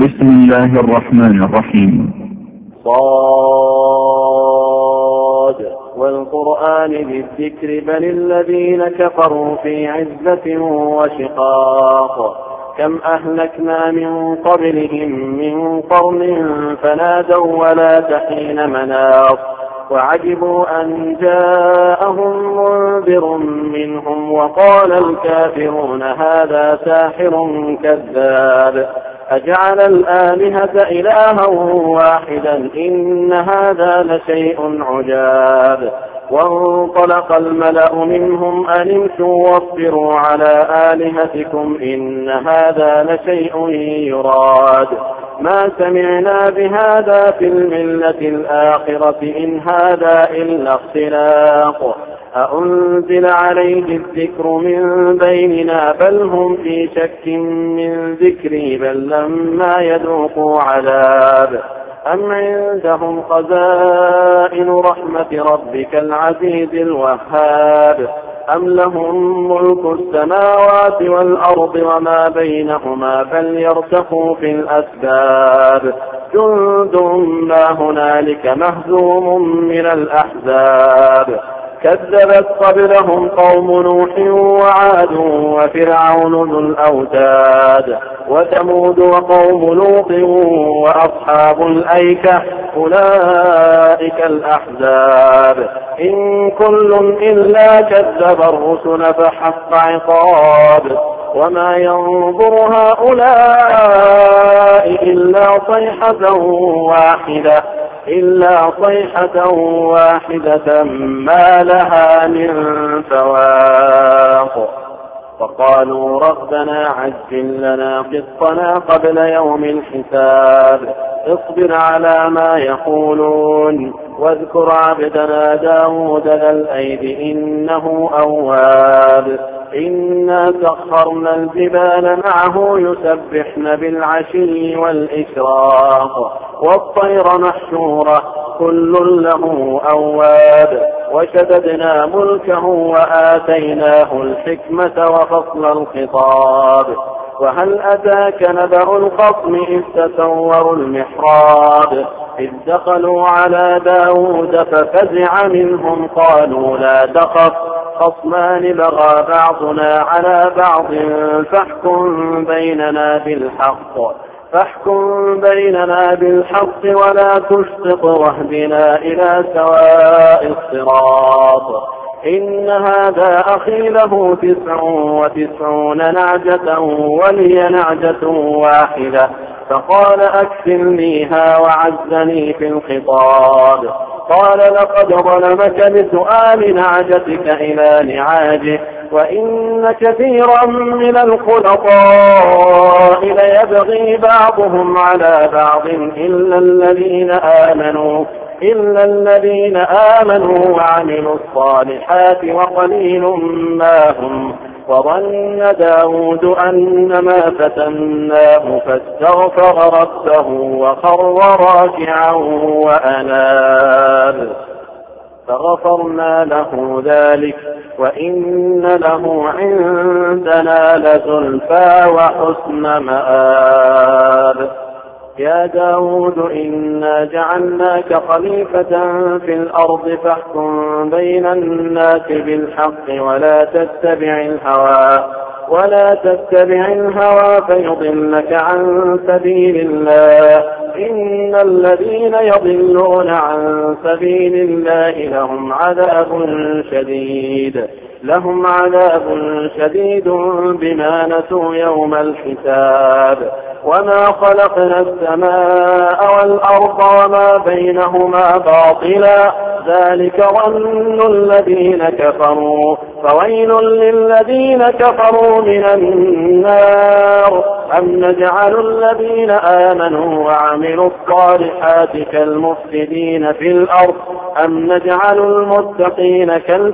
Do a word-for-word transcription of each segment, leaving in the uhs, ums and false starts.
بسم الله الرحمن الرحيم. صاد والقرآن بالذكر بل الذين كفروا في عزة وشقاق كم أهلكنا من قبلهم من قرن فنادوا ولا تحين مناص وعجبوا أن جاءهم منذر منهم وقال الكافرون هذا ساحر كذاب أجعل الآلهة إلها واحدا إن هذا لشيء عجاب وانطلق الملأ منهم أن امشوا واصبروا على آلهتكم إن هذا لشيء يراد ما سمعنا بهذا في الملة الآخرة إن هذا إلا اختلاق أأنزل عليه الذكر من بيننا بل هم في شك من ذكري بل لما يذوقوا عذاب أم عندهم خزائن رحمة ربك العزيز الوهاب أم لهم ملك السماوات والأرض وما بينهما فليرتقوا في الأسباب جند ما هنالك مهزوم من الأحزاب كذبت قبلهم قوم نوح وعاد وفرعون ذو الأوتاد وثمود وقوم لوط وأصحاب الأيكة أولئك الأحزاب إن كل إلا كذب الرسل فحق عقاب وما ينظر هؤلاء إلا صيحة واحدة إلا صيحة واحدة ما لها من فواق وقالوا ربنا عجل لنا قسطنا قبل يوم الحساب اصبر على ما يقولون واذكر عبدنا داود ذا الأيد إنه أواب إنا سخرنا الجبال معه يسبحن بالعشي والإشراق والطير محشورة كل له أواب وشددنا ملكه وآتيناه الحكمة وفصل الخطاب وهل أتاك نبأ الخصم إذ تسوروا المحراب إذ دخلوا على داود ففزع منهم قالوا لا تخف خصمان بغى بعضنا على بعض فاحكم بيننا بالحق فاحكم بيننا بالحق ولا تشطط واهدنا إلى سواء الصراط إن هذا أخي له تسع وتسعون نعجة ولي نعجة واحدة فقال أكفلنيها وعزني في الخطاب قال لقد ظلمك بسؤال نعجتك إلى نعاجه وإن كثيرا من الخلطاء ليبغي بعضهم على بعض إلا الذين آمنوا إلا الذين آمنوا وعملوا الصالحات وقليل ما هم وظن داود أنما فتناه فاستغفر ربه وخر راكعا وأناب فغفرنا له ذلك وإن له عندنا لزلفى وحسن مآب يا داود إنا جعلناك خليفة في الأرض فاحكم بين الناس بالحق ولا تتبع الهوى ولا تتبع الهوى فيضلك عن سبيل الله إن الذين يضلون عن سبيل الله لهم عذاب شديد لهم عذاب شديد بما نسوا يوم الحساب وما خلقنا السماء والأرض وما بينهما باطلا ذلك ظن الذين كفروا فويل للذين كفروا من النار أم نجعل الذين آمنوا وعملوا الصالحات كالمفسدين في الأرض أم نجعل المتقين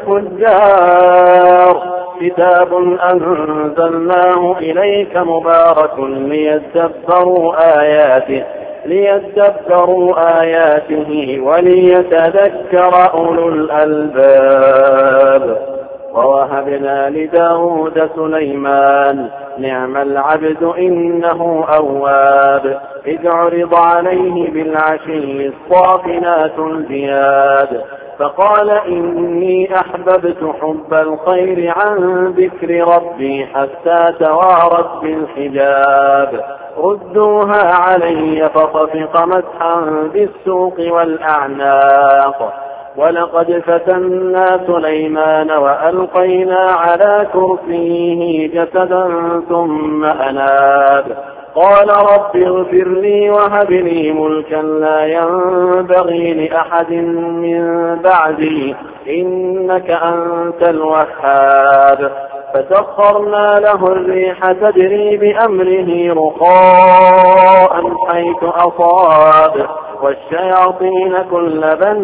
كالفجار كتاب أنزلناه إليك مبارك ليدبروا آياته ليدبروا آياته وليتذكر أولو الألباب ووهبنا لداود سليمان نعم العبد إنه أواب إذ عرض عليه بالعشي الصافنات الجياد فقال إني أحببت حب الخير عن ذكر ربي حتى توارت بالحجاب ردوها علي فطفق مسحا بالسوق والأعناق ولقد فتنا سليمان وألقينا على كرسيه جسدا ثم أناب قال رب اغفر لي وهب لي ملكا لا ينبغي لأحد من بعدي إنك أنت الوهاب فسخرنا له الريح تجري بأمره رخاء حيث أصاب والشياطين كل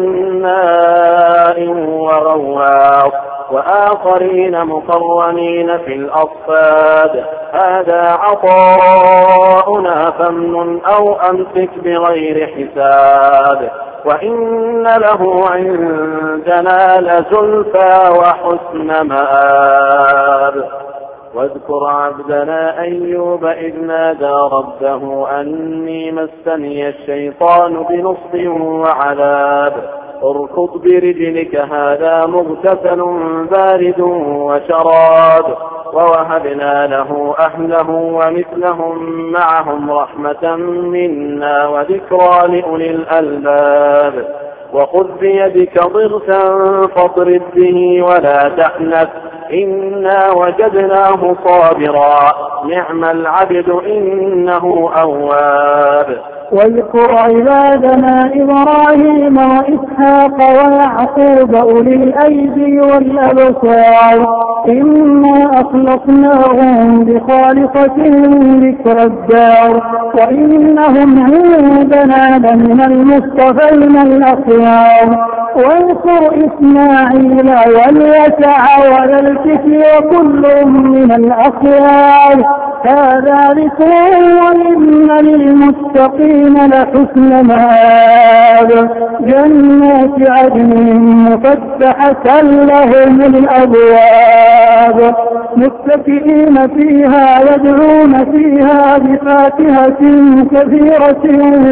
بناء وغواص وآخرين مقرنين في الأصفاد هذا عطاؤنا فامنن أو أمسك بغير حساب وإن له عندنا لزلفى وحسن مآب واذكر عبدنا أيوب إذ نادى ربه أني مسني الشيطان بنصب وعذاب اركض برجلك هذا مغتسل بارد وشراب ووهبنا له أهله ومثلهم معهم رحمة منا وذكرى لأولي الألباب وخذ بيدك ضغثا فاضرب به ولا تحنث إنا وجدناه صابرا نعم العبد إنه أواب واذكر عبادنا إبراهيم وإسحاق ويعقوب أولي الأيدي والأبصار إنا أخلصناهم بخالصة ذكر الدار وإنهم عندنا لمن المصطفين الأخيار واذكر إسماعيل واليسع وذا الكفل وكل من الأخيار هذا ذكر وإن للمتقين لحسن مآب جنات عدن مفتحة لهم الأبواب متكئين فيها يدعون فيها بفاكهة كثيرة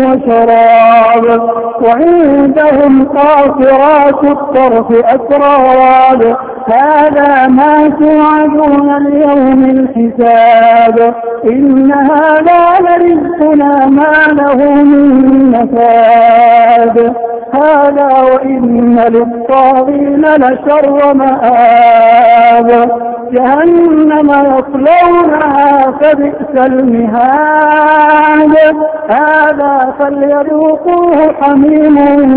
وشراب وعندهم قاصرات الطرف أتراب هذا ما توعدون اليوم الحساب إن هذا لرزقنا ما له من نفاد هذا وإن للطاغين لشر مآب جهنم يصلونها فبئس المهاد هذا فليذوقوه حميم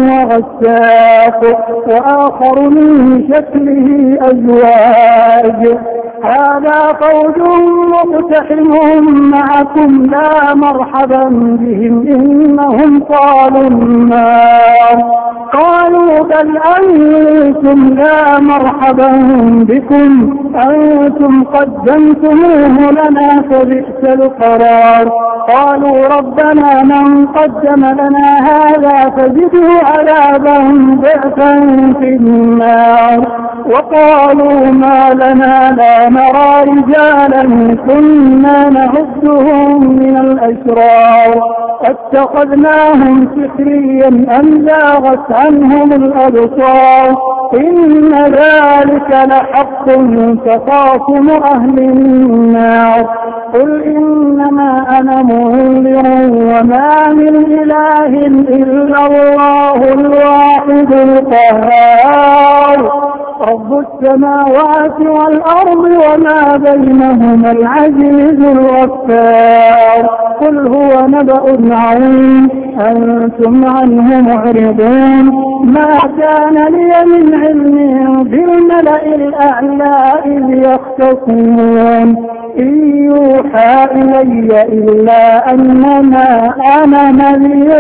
وغساق وآخر من شكله أزواج هذا فوج مقتحم معكم لا مرحبا بهم إنهم قالوا النار قالوا بل أنتم لا مرحبا بكم أنتم قدمتموه لنا فبئس القرار قالوا ربنا من قدم لنا هذا فزده عذابا ضعفا في النار وقالوا ما لنا لا نرى رجالا كنا نعدهم من الأشرار اتخذناهم سخريا أم زاغت عنهم الأبصار إن ذلك لحق تخاصم أهل النار قل إنما أنا منذر وما من إله إلا الله الواحد القهار رب السماوات والأرض وما بينهما العزيز الغفار قل هو نبأ عظيم أنتم عنه معرضون ما كان لي من علم بالملأ الأعلى إذ يختصمون إن يوحى إلي إلا أنما أنا نذير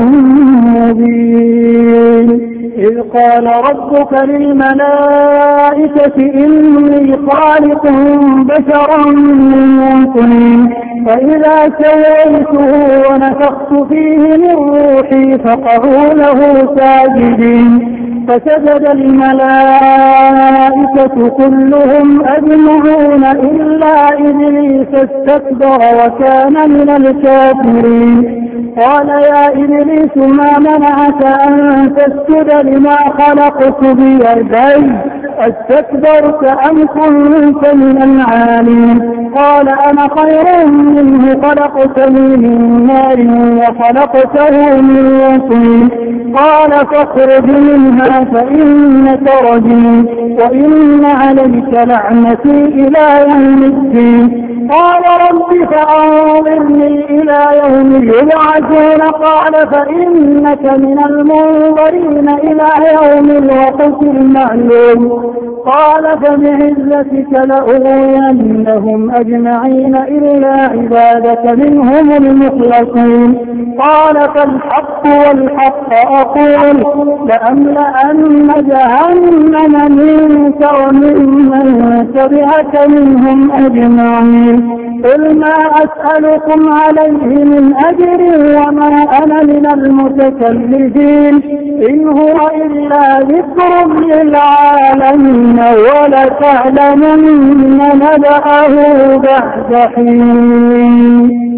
مبين إذ قال ربك للملائكة إني خالق بشرا من طين فإذا سويته ونفخت فيه من روحي فقعوا له ساجدين فسجد الملائكة كلهم أجمعون إلا إبليس استكبر وكان من الكافرين. قال يا إبليس ما منعك أن تسجد لما خلقت بيدي استكبرت أم كنت من العالين؟ قال أنا خير منه خلقتني من نار وخلقته من طين. قال فاخرج منها فإنك رجيم وإن عليك لعنتي إلى يوم الدين. قال رب فأنظرني إلى يوم يبعثون. قال فإنك من المنظرين إلى يوم الوقت المعلوم. قال فبعزتك لأغوينهم أجمعين إلا عبادك منهم المخلصين. قال فالحق والحق أقول لأملأن جهنم منك وممن تبعك منهم أجمعين. قل ما أسألكم عليه من أجر وما أنا من المتكلفين إن هو إلا ذكر للعالمين ولتعلمن نبأه بعد حين.